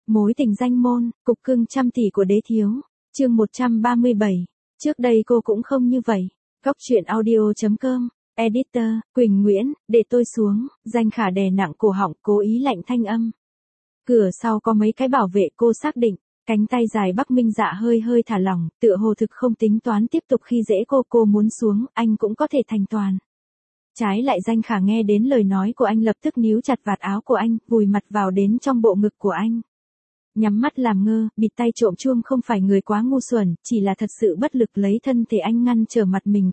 Mối tình danh môn, cục cưng trăm tỷ của đế thiếu. Chương 137. Trước đây cô cũng không như vậy. Góc truyện audio.com. Editor, Quỳnh Nguyễn, để tôi xuống. Danh Khả đè nặng cổ họng, cố ý lạnh thanh âm. Cửa sau có mấy cái bảo vệ, cô xác định. Cánh tay dài Bắc Minh Dạ hơi hơi thả lỏng, tựa hồ thực không tính toán tiếp tục khi dễ cô muốn xuống, anh cũng có thể thành toàn. Trái lại Danh Khả nghe đến lời nói của anh lập tức níu chặt vạt áo của anh, vùi mặt vào đến trong bộ ngực của anh. Nhắm mắt làm ngơ, bịt tay trộm chuông không phải người quá ngu xuẩn, chỉ là thật sự bất lực lấy thân thể anh ngăn trở mặt mình,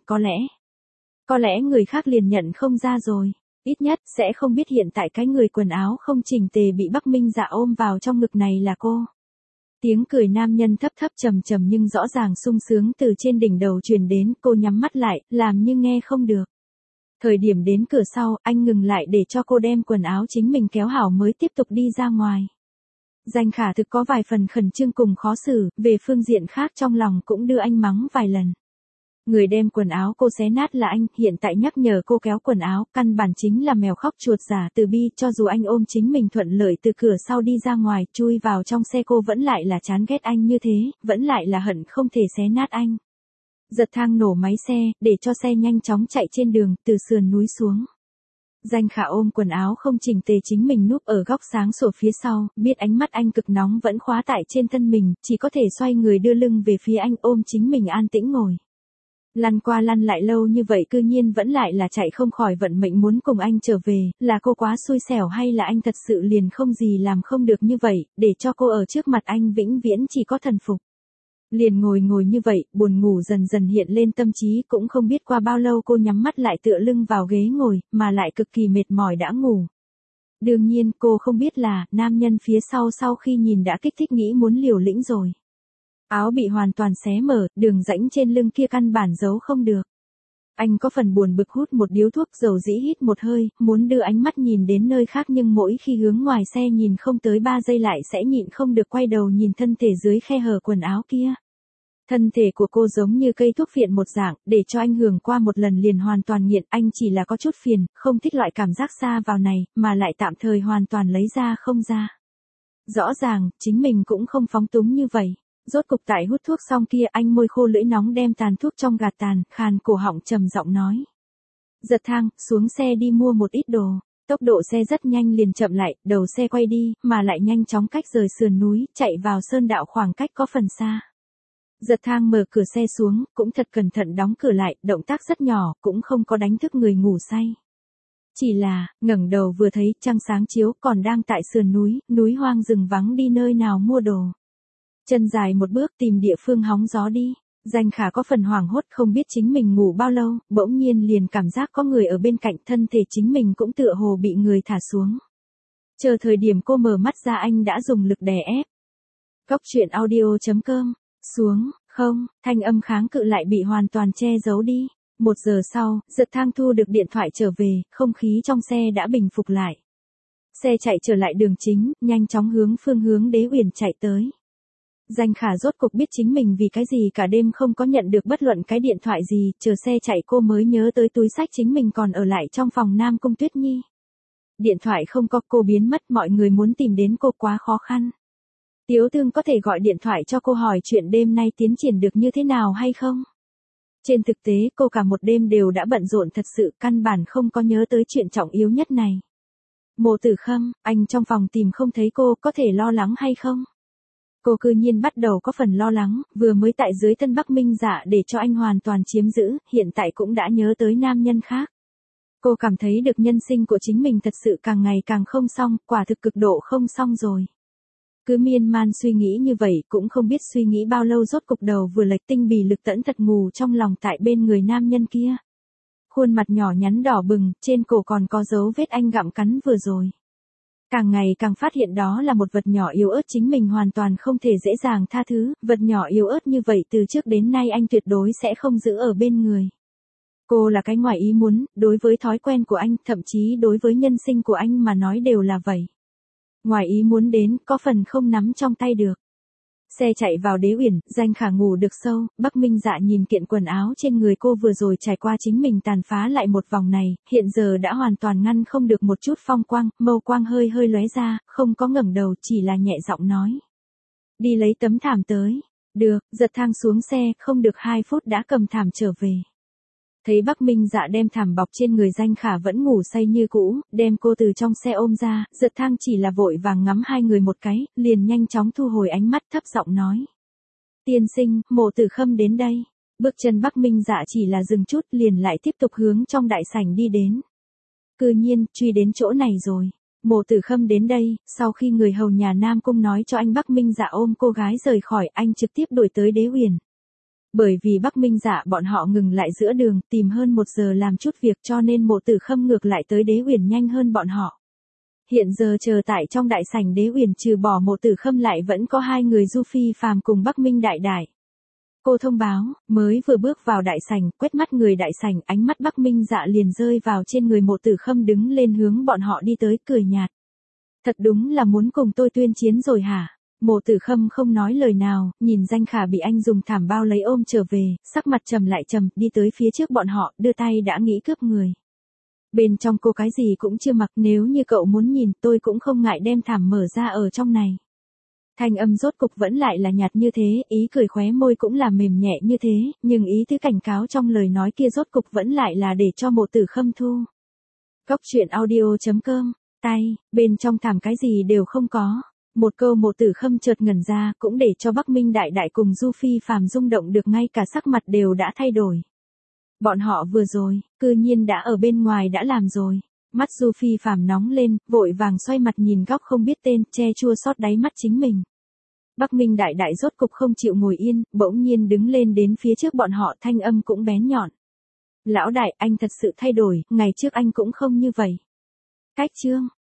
có lẽ người khác liền nhận không ra rồi, ít nhất sẽ không biết hiện tại cái người quần áo không chỉnh tề bị Bắc Minh Dạ ôm vào trong ngực này là cô. Tiếng cười nam nhân thấp thấp trầm trầm nhưng rõ ràng sung sướng từ trên đỉnh đầu truyền đến, cô nhắm mắt lại, làm như nghe không được. Thời điểm đến cửa sau, anh ngừng lại để cho cô đem quần áo chính mình kéo hảo mới tiếp tục đi ra ngoài. Danh Khả thực có vài phần khẩn trương cùng khó xử, về phương diện khác trong lòng cũng đưa anh mắng vài lần. Người đem quần áo cô xé nát là anh, hiện tại nhắc nhở cô kéo quần áo, căn bản chính là mèo khóc chuột giả từ bi, cho dù anh ôm chính mình thuận lợi từ cửa sau đi ra ngoài, chui vào trong xe cô vẫn lại là chán ghét anh như thế, vẫn lại là hận không thể xé nát anh. Giật thang nổ máy xe, để cho xe nhanh chóng chạy trên đường, từ sườn núi xuống. Danh Khả ôm quần áo không chỉnh tề chính mình núp ở góc sáng sổ phía sau, biết ánh mắt anh cực nóng vẫn khóa tại trên thân mình, chỉ có thể xoay người đưa lưng về phía anh ôm chính mình an tĩnh ngồi. Lăn qua lăn lại lâu như vậy cư nhiên vẫn lại là chạy không khỏi vận mệnh muốn cùng anh trở về, là cô quá xui xẻo hay là anh thật sự liền không gì làm không được như vậy, để cho cô ở trước mặt anh vĩnh viễn chỉ có thần phục. Liền ngồi như vậy, buồn ngủ dần dần hiện lên tâm trí, cũng không biết qua bao lâu cô nhắm mắt lại tựa lưng vào ghế ngồi, mà lại cực kỳ mệt mỏi đã ngủ. Đương nhiên cô không biết là, nam nhân phía sau khi nhìn đã kích thích nghĩ muốn liều lĩnh rồi. Áo bị hoàn toàn xé mở, đường rãnh trên lưng kia căn bản giấu không được. Anh có phần buồn bực hút một điếu thuốc dầu dĩ hít một hơi, muốn đưa ánh mắt nhìn đến nơi khác nhưng mỗi khi hướng ngoài xe nhìn không tới 3 giây lại sẽ nhịn không được quay đầu nhìn thân thể dưới khe hở quần áo kia. Thân thể của cô giống như cây thuốc phiện một dạng, để cho anh hưởng qua một lần liền hoàn toàn nghiện, anh chỉ là có chút phiền, không thích loại cảm giác xa vào này, mà lại tạm thời hoàn toàn lấy ra không ra. Rõ ràng, chính mình cũng không phóng túng như vậy. Rốt cục tại hút thuốc xong kia anh môi khô lưỡi nóng đem tàn thuốc trong gạt tàn, khàn cổ họng trầm giọng nói. Giật thang, xuống xe đi mua một ít đồ. Tốc độ xe rất nhanh liền chậm lại, đầu xe quay đi, mà lại nhanh chóng cách rời sườn núi, chạy vào sơn đạo khoảng cách có phần xa. Giật thang mở cửa xe xuống, cũng thật cẩn thận đóng cửa lại, động tác rất nhỏ, cũng không có đánh thức người ngủ say. Chỉ là, ngẩng đầu vừa thấy trăng sáng chiếu còn đang tại sườn núi hoang rừng vắng đi nơi nào mua đồ. Chân dài một bước tìm địa phương hóng gió đi. Danh Khả có phần hoảng hốt không biết chính mình ngủ bao lâu, bỗng nhiên liền cảm giác có người ở bên cạnh, thân thể chính mình cũng tựa hồ bị người thả xuống. Chờ thời điểm cô mở mắt ra anh đã dùng lực đè ép. Góc truyện audio.com. Xuống, không, thanh âm kháng cự lại bị hoàn toàn che giấu đi. 1 giờ sau, Giật thang thu được điện thoại trở về, không khí trong xe đã bình phục lại. Xe chạy trở lại đường chính, nhanh chóng hướng phương hướng Đế Uyển chạy tới. Danh Khả rốt cục biết chính mình vì cái gì cả đêm không có nhận được bất luận cái điện thoại gì, chờ xe chạy cô mới nhớ tới túi xách chính mình còn ở lại trong phòng Nam Cung Tuyết Nhi. Điện thoại không có, cô biến mất, mọi người muốn tìm đến cô quá khó khăn. Tiếu Thương có thể gọi điện thoại cho cô hỏi chuyện đêm nay tiến triển được như thế nào hay không? Trên thực tế cô cả một đêm đều đã bận rộn thật sự, căn bản không có nhớ tới chuyện trọng yếu nhất này. Mộ Tử Khâm, anh trong phòng tìm không thấy cô, có thể lo lắng hay không? Cô cư nhiên bắt đầu có phần lo lắng, vừa mới tại dưới thân Bắc Minh Dạ để cho anh hoàn toàn chiếm giữ, hiện tại cũng đã nhớ tới nam nhân khác. Cô cảm thấy được nhân sinh của chính mình thật sự càng ngày càng không xong, quả thực cực độ không xong rồi. Cứ miên man suy nghĩ như vậy cũng không biết suy nghĩ bao lâu rốt cục đầu vừa lệch tinh bì lực tẫn thật ngủ trong lòng tại bên người nam nhân kia. Khuôn mặt nhỏ nhắn đỏ bừng, trên cổ còn có dấu vết anh gặm cắn vừa rồi. Càng ngày càng phát hiện đó là một vật nhỏ yếu ớt chính mình hoàn toàn không thể dễ dàng tha thứ, vật nhỏ yếu ớt như vậy từ trước đến nay anh tuyệt đối sẽ không giữ ở bên người. Cô là cái ngoài ý muốn, đối với thói quen của anh, thậm chí đối với nhân sinh của anh mà nói đều là vậy. Ngoài ý muốn đến, có phần không nắm trong tay được. Xe chạy vào Đế Uyển, Danh Khả ngủ được sâu, Bắc Minh Dạ nhìn kiện quần áo trên người cô vừa rồi trải qua chính mình tàn phá lại một vòng này, hiện giờ đã hoàn toàn ngăn không được một chút phong quang, mâu quang hơi hơi lóe ra, không có ngẩng đầu, chỉ là nhẹ giọng nói. Đi lấy tấm thảm tới. Được, giật thang xuống xe, không được 2 phút đã cầm thảm trở về. Thấy Bắc Minh Dạ đem thảm bọc trên người Danh Khả vẫn ngủ say như cũ, đem cô từ trong xe ôm ra, giật thang chỉ là vội vàng ngắm hai người một cái, liền nhanh chóng thu hồi ánh mắt thấp giọng nói. Tiên sinh, Mộ Tử Khâm đến đây. Bước chân Bắc Minh Dạ chỉ là dừng chút liền lại tiếp tục hướng trong đại sảnh đi đến. Cư nhiên, truy đến chỗ này rồi. Mộ Tử Khâm đến đây, sau khi người hầu nhà Nam Cung nói cho anh Bắc Minh Dạ ôm cô gái rời khỏi, anh trực tiếp đuổi tới Đế Uyển. Bởi vì Bắc Minh Dạ bọn họ ngừng lại giữa đường, tìm hơn 1 giờ làm chút việc cho nên Mộ Tử Khâm ngược lại tới Đế Uyển nhanh hơn bọn họ. Hiện giờ chờ tại trong đại sảnh Đế Uyển trừ bỏ Mộ Tử Khâm lại vẫn có 2 người Du Phi Phàm cùng Bắc Minh Đại Đại. Cô thông báo, mới vừa bước vào đại sảnh, quét mắt người đại sảnh, ánh mắt Bắc Minh Dạ liền rơi vào trên người Mộ Tử Khâm đứng lên hướng bọn họ đi tới, cười nhạt. Thật đúng là muốn cùng tôi tuyên chiến rồi hả? Mộ Tử Khâm không nói lời nào, nhìn Danh Khả bị anh dùng thảm bao lấy ôm trở về, sắc mặt trầm lại trầm, đi tới phía trước bọn họ, đưa tay đã nghĩ cướp người. Bên trong cô cái gì cũng chưa mặc, nếu như cậu muốn nhìn tôi cũng không ngại đem thảm mở ra ở trong này. Thanh âm rốt cục vẫn lại là nhạt như thế, ý cười khóe môi cũng là mềm nhẹ như thế, nhưng ý tứ cảnh cáo trong lời nói kia rốt cục vẫn lại là để cho Mộ Tử Khâm thu. Góc truyện audio.com, tay, bên trong thảm cái gì đều không có. Một câu Mộ Tử Khâm chợt ngẩn ra, cũng để cho Bắc Minh Đại Đại cùng Du Phi Phàm rung động được, ngay cả sắc mặt đều đã thay đổi. Bọn họ vừa rồi, cư nhiên đã ở bên ngoài đã làm rồi. Mắt Du Phi Phàm nóng lên, vội vàng xoay mặt nhìn góc không biết tên, che chua xót đáy mắt chính mình. Bắc Minh Đại Đại rốt cục không chịu ngồi yên, bỗng nhiên đứng lên đến phía trước bọn họ, thanh âm cũng bén nhọn. Lão đại, anh thật sự thay đổi, ngày trước anh cũng không như vậy. Cách chương.